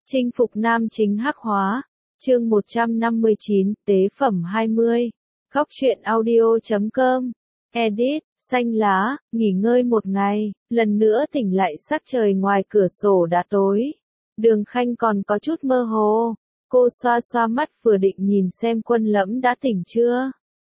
Chinh phục nam chính hắc hóa. Chương 159, tế phẩm 20. Góc truyện audio.com. Edit, xanh lá, nghỉ ngơi một ngày, lần nữa tỉnh lại sắc trời ngoài cửa sổ đã tối. Đường Khanh còn có chút mơ hồ. Cô xoa xoa mắt vừa định nhìn xem Quân Lẫm đã tỉnh chưa.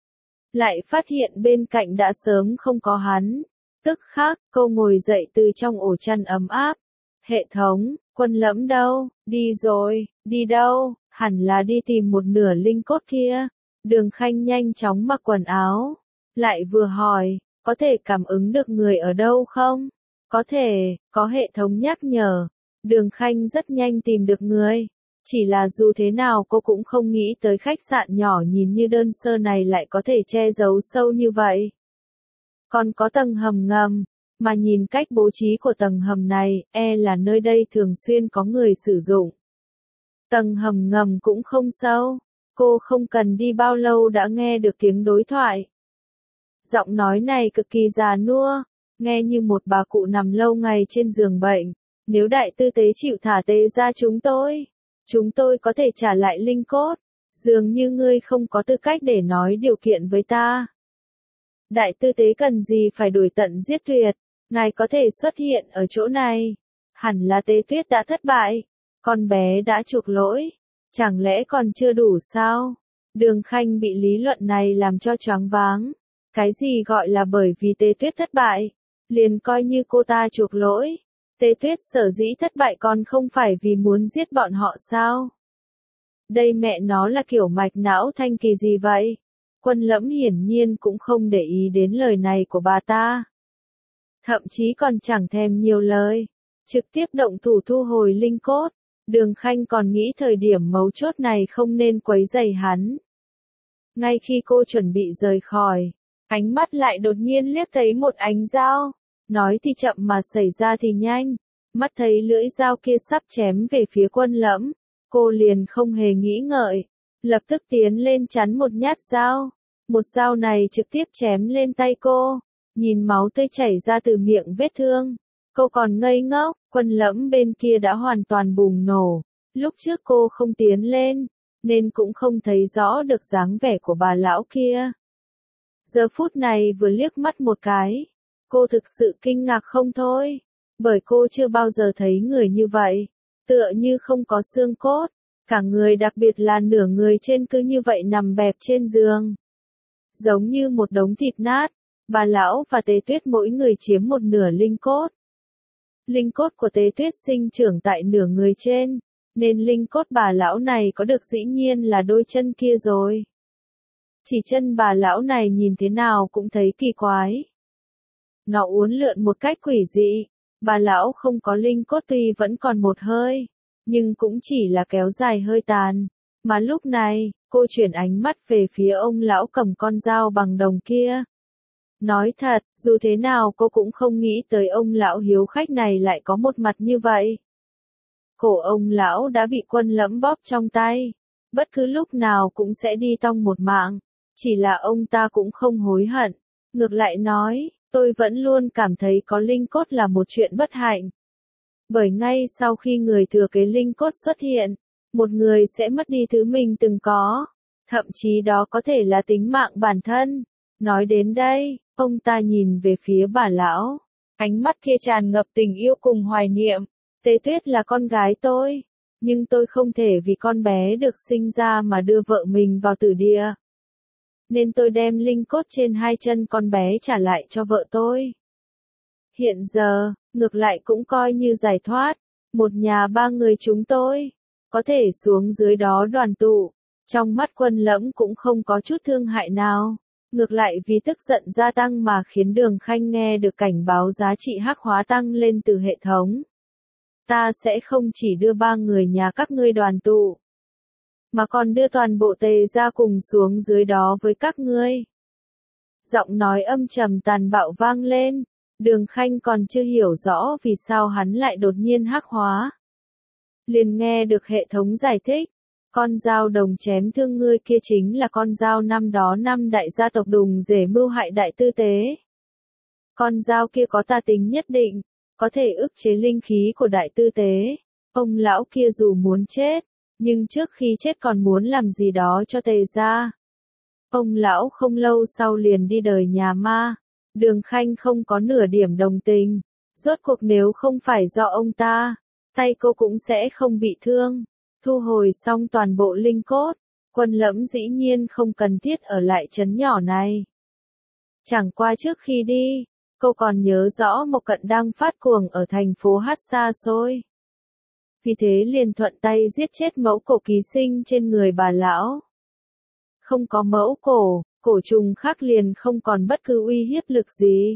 Lại phát hiện bên cạnh đã sớm không có hắn. Tức khắc, cô ngồi dậy từ trong ổ chăn ấm áp. Hệ thống, Quân Lẫm đâu? Đi rồi. Đi đâu? Hẳn là đi tìm một nửa linh cốt kia. Đường Khanh nhanh chóng mặc quần áo. Lại vừa hỏi, có thể cảm ứng được người ở đâu không? Có thể, có hệ thống nhắc nhở. Đường Khanh rất nhanh tìm được người. Chỉ là dù thế nào cô cũng không nghĩ tới khách sạn nhỏ nhìn như đơn sơ này lại có thể che giấu sâu như vậy. Còn có tầng hầm ngầm, mà nhìn cách bố trí của tầng hầm này, là nơi đây thường xuyên có người sử dụng. Tầng hầm ngầm cũng không sâu, cô không cần đi bao lâu đã nghe được tiếng đối thoại. Giọng nói này cực kỳ già nua, nghe như một bà cụ nằm lâu ngày trên giường bệnh. Nếu đại tư tế chịu thả tế ra chúng tôi có thể trả lại linh cốt. Dường như ngươi không có tư cách để nói điều kiện với ta. Đại tư tế cần gì phải đuổi tận giết tuyệt, ngài có thể xuất hiện ở chỗ này. Hẳn là Tế Tuyết đã thất bại, con bé đã chuộc lỗi, chẳng lẽ còn chưa đủ sao? Đường Khanh bị lý luận này làm cho choáng váng. Cái gì gọi là bởi vì Tế Tuyết thất bại, liền coi như cô ta chuộc lỗi. Tế Tuyết sở dĩ thất bại còn không phải vì muốn giết bọn họ sao? Đây mẹ nó là kiểu mạch não thanh kỳ gì vậy? Quân Lẫm hiển nhiên cũng không để ý đến lời này của bà ta. Thậm chí còn chẳng thèm nhiều lời, trực tiếp động thủ thu hồi linh cốt. Đường Khanh còn nghĩ thời điểm mấu chốt này không nên quấy rầy hắn. Ngay khi cô chuẩn bị rời khỏi, ánh mắt lại đột nhiên liếc thấy một ánh dao. Nói thì chậm mà xảy ra thì nhanh. Mắt thấy lưỡi dao kia sắp chém về phía Quân Lẫm, cô liền không hề nghĩ ngợi, lập tức tiến lên chắn một nhát dao. Một dao này trực tiếp chém lên tay cô. Nhìn máu tươi chảy ra từ miệng vết thương, cô còn ngây ngốc. Quân Lẫm bên kia đã hoàn toàn bùng nổ. Lúc trước cô không tiến lên, nên cũng không thấy rõ được dáng vẻ của bà lão kia. Giờ phút này vừa liếc mắt một cái, cô thực sự kinh ngạc không thôi, bởi cô chưa bao giờ thấy người như vậy, tựa như không có xương cốt, cả người đặc biệt là nửa người trên cứ như vậy nằm bẹp trên giường. Giống như một đống thịt nát, bà lão và Tế Tuyết mỗi người chiếm một nửa linh cốt. Linh cốt của Tế Tuyết sinh trưởng tại nửa người trên, nên linh cốt bà lão này có được dĩ nhiên là đôi chân kia rồi. Chỉ chân bà lão này nhìn thế nào cũng thấy kỳ quái. Nó uốn lượn một cách quỷ dị, bà lão không có linh cốt tuy vẫn còn một hơi, nhưng cũng chỉ là kéo dài hơi tàn. Mà lúc này, cô chuyển ánh mắt về phía ông lão cầm con dao bằng đồng kia. Nói thật, dù thế nào cô cũng không nghĩ tới ông lão hiếu khách này lại có một mặt như vậy. Cổ ông lão đã bị Quân Lẫm bóp trong tay, bất cứ lúc nào cũng sẽ đi tong một mạng. Chỉ là ông ta cũng không hối hận, ngược lại nói, tôi vẫn luôn cảm thấy có linh cốt là một chuyện bất hạnh. Bởi ngay sau khi người thừa kế linh cốt xuất hiện, một người sẽ mất đi thứ mình từng có, thậm chí đó có thể là tính mạng bản thân. Nói đến đây, ông ta nhìn về phía bà lão, ánh mắt kia tràn ngập tình yêu cùng hoài niệm. Tế Tuyết là con gái tôi, nhưng tôi không thể vì con bé được sinh ra mà đưa vợ mình vào tử địa. Nên tôi đem linh cốt trên hai chân con bé trả lại cho vợ tôi. Hiện giờ, ngược lại cũng coi như giải thoát, một nhà ba người chúng tôi, có thể xuống dưới đó đoàn tụ. Trong mắt Quân Lẫm cũng không có chút thương hại nào, ngược lại vì tức giận gia tăng mà khiến Đường Khanh nghe được cảnh báo giá trị hắc hóa tăng lên từ hệ thống. Ta sẽ không chỉ đưa ba người nhà các ngươi đoàn tụ, mà còn đưa toàn bộ Tề gia cùng xuống dưới đó với các ngươi. Giọng nói âm trầm tàn bạo vang lên, Đường Khanh còn chưa hiểu rõ vì sao hắn lại đột nhiên hắc hóa. Liền nghe được hệ thống giải thích, con dao đồng chém thương ngươi kia chính là con dao năm đó năm đại gia tộc Đùng rể mưu hại đại tư tế. Con dao kia có tà tính nhất định, có thể ức chế linh khí của đại tư tế, Ông lão kia dù muốn chết, nhưng trước khi chết còn muốn làm gì đó cho Tề gia. Ông lão không lâu sau liền đi đời nhà ma. Đường Khanh không có nửa điểm đồng tình. Rốt cuộc nếu không phải do ông ta, tay cô cũng sẽ không bị thương. Thu hồi xong toàn bộ linh cốt, Quân Lẫm dĩ nhiên không cần thiết ở lại trấn nhỏ này. Chẳng qua trước khi đi, cô còn nhớ rõ Mộc Cận đang phát cuồng ở thành phố Hát xa xôi. Vì thế liền thuận tay giết chết mẫu cổ ký sinh trên người bà lão. Không có mẫu cổ, cổ trùng khác liền không còn bất cứ uy hiếp lực gì.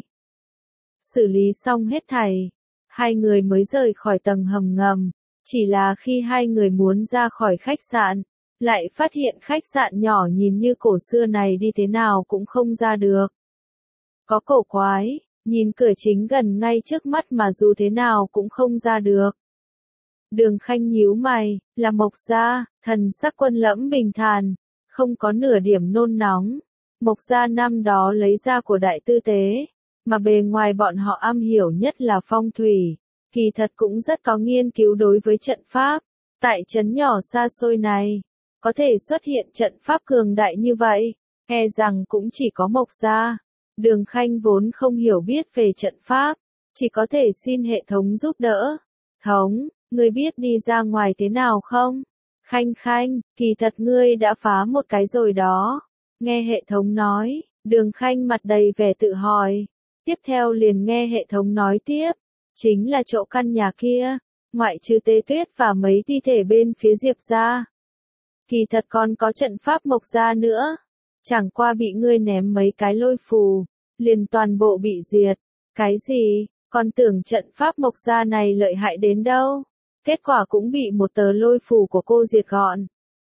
Xử lý xong hết thảy, hai người mới rời khỏi tầng hầm ngầm. Chỉ là khi hai người muốn ra khỏi khách sạn, lại phát hiện khách sạn nhỏ nhìn như cổ xưa này đi thế nào cũng không ra được. Có cổ quái, nhìn cửa chính gần ngay trước mắt mà dù thế nào cũng không ra được. Đường Khanh nhíu mày, là Mộc gia, thần sắc Quân Lẫm bình thản, không có nửa điểm nôn nóng. Mộc gia năm đó lấy ra của đại tư tế, mà bề ngoài bọn họ am hiểu nhất là phong thủy, kỳ thật cũng rất có nghiên cứu đối với trận pháp. Tại trấn nhỏ xa xôi này, có thể xuất hiện trận pháp cường đại như vậy, e rằng cũng chỉ có Mộc gia. Đường Khanh vốn không hiểu biết về trận pháp, chỉ có thể xin hệ thống giúp đỡ. Thống, ngươi biết đi ra ngoài thế nào không? Khanh Khanh, kỳ thật ngươi đã phá một cái rồi đó. Nghe hệ thống nói, Đường Khanh mặt đầy vẻ tự hỏi. Tiếp theo liền nghe hệ thống nói tiếp, chính là chỗ căn nhà kia, ngoại trừ Tê Tuyết và mấy thi thể bên phía Diệp gia. Kỳ thật còn có trận pháp Mộc gia nữa. Chẳng qua bị ngươi ném mấy cái lôi phù, liền toàn bộ bị diệt. Cái gì, còn tưởng trận pháp Mộc gia này lợi hại đến đâu. Kết quả cũng bị một tờ lôi phù của cô diệt gọn.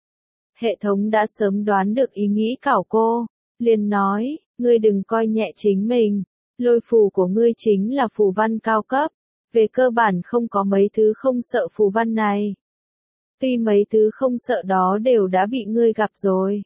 Hệ thống đã sớm đoán được ý nghĩ cảo cô, liền nói, ngươi đừng coi nhẹ chính mình. Lôi phù của ngươi chính là phù văn cao cấp, về cơ bản không có mấy thứ không sợ phù văn này. Tuy mấy thứ không sợ đó đều đã bị ngươi gặp rồi.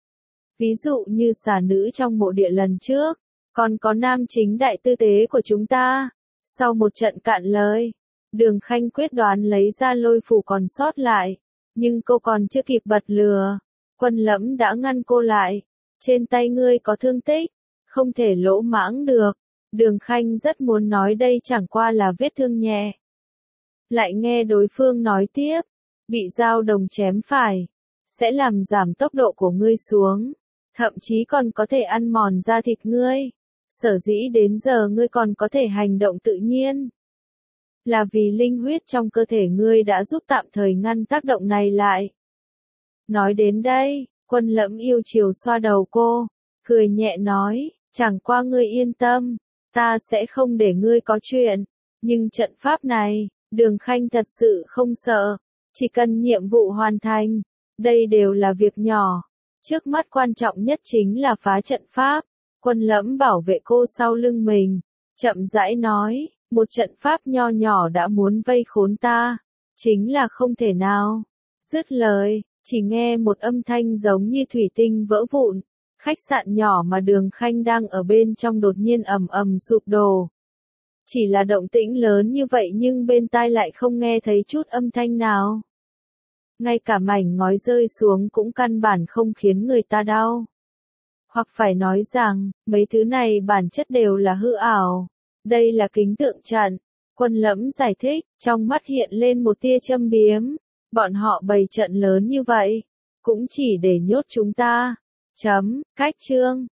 Ví dụ như xà nữ trong mộ địa lần trước, còn có nam chính đại tư tế của chúng ta. Sau một trận cạn lời, Đường Khanh quyết đoán lấy ra lôi phù còn sót lại, nhưng cô còn chưa kịp bật lửa. Quân Lẫm đã ngăn cô lại, trên tay ngươi có thương tích, không thể lỗ mãng được. Đường Khanh rất muốn nói đây chẳng qua là vết thương nhẹ. Lại nghe đối phương nói tiếp, bị dao đồng chém phải, sẽ làm giảm tốc độ của ngươi xuống, thậm chí còn có thể ăn mòn da thịt ngươi. Sở dĩ đến giờ ngươi còn có thể hành động tự nhiên, là vì linh huyết trong cơ thể ngươi đã giúp tạm thời ngăn tác động này lại. Nói đến đây, Quân Lẫm yêu chiều xoa đầu cô, cười nhẹ nói, chẳng qua ngươi yên tâm, ta sẽ không để ngươi có chuyện. Nhưng trận pháp này, Đường Khanh thật sự không sợ, chỉ cần nhiệm vụ hoàn thành, đây đều là việc nhỏ. Trước mắt quan trọng nhất chính là phá trận pháp. Quân Lẫm bảo vệ cô sau lưng mình, chậm rãi nói, một trận pháp nho nhỏ đã muốn vây khốn ta, chính là không thể nào. Dứt lời, chỉ nghe một âm thanh giống như thủy tinh vỡ vụn, khách sạn nhỏ mà Đường Khanh đang ở bên trong đột nhiên ầm ầm sụp đổ. Chỉ là động tĩnh lớn như vậy nhưng bên tai lại không nghe thấy chút âm thanh nào. Ngay cả mảnh ngói rơi xuống cũng căn bản không khiến người ta đau. Hoặc phải nói rằng, mấy thứ này bản chất đều là hư ảo. Đây là kính tượng trận. Quân Lẫm giải thích, trong mắt hiện lên một tia châm biếm. Bọn họ bày trận lớn như vậy, cũng chỉ để nhốt chúng ta. Cách chương.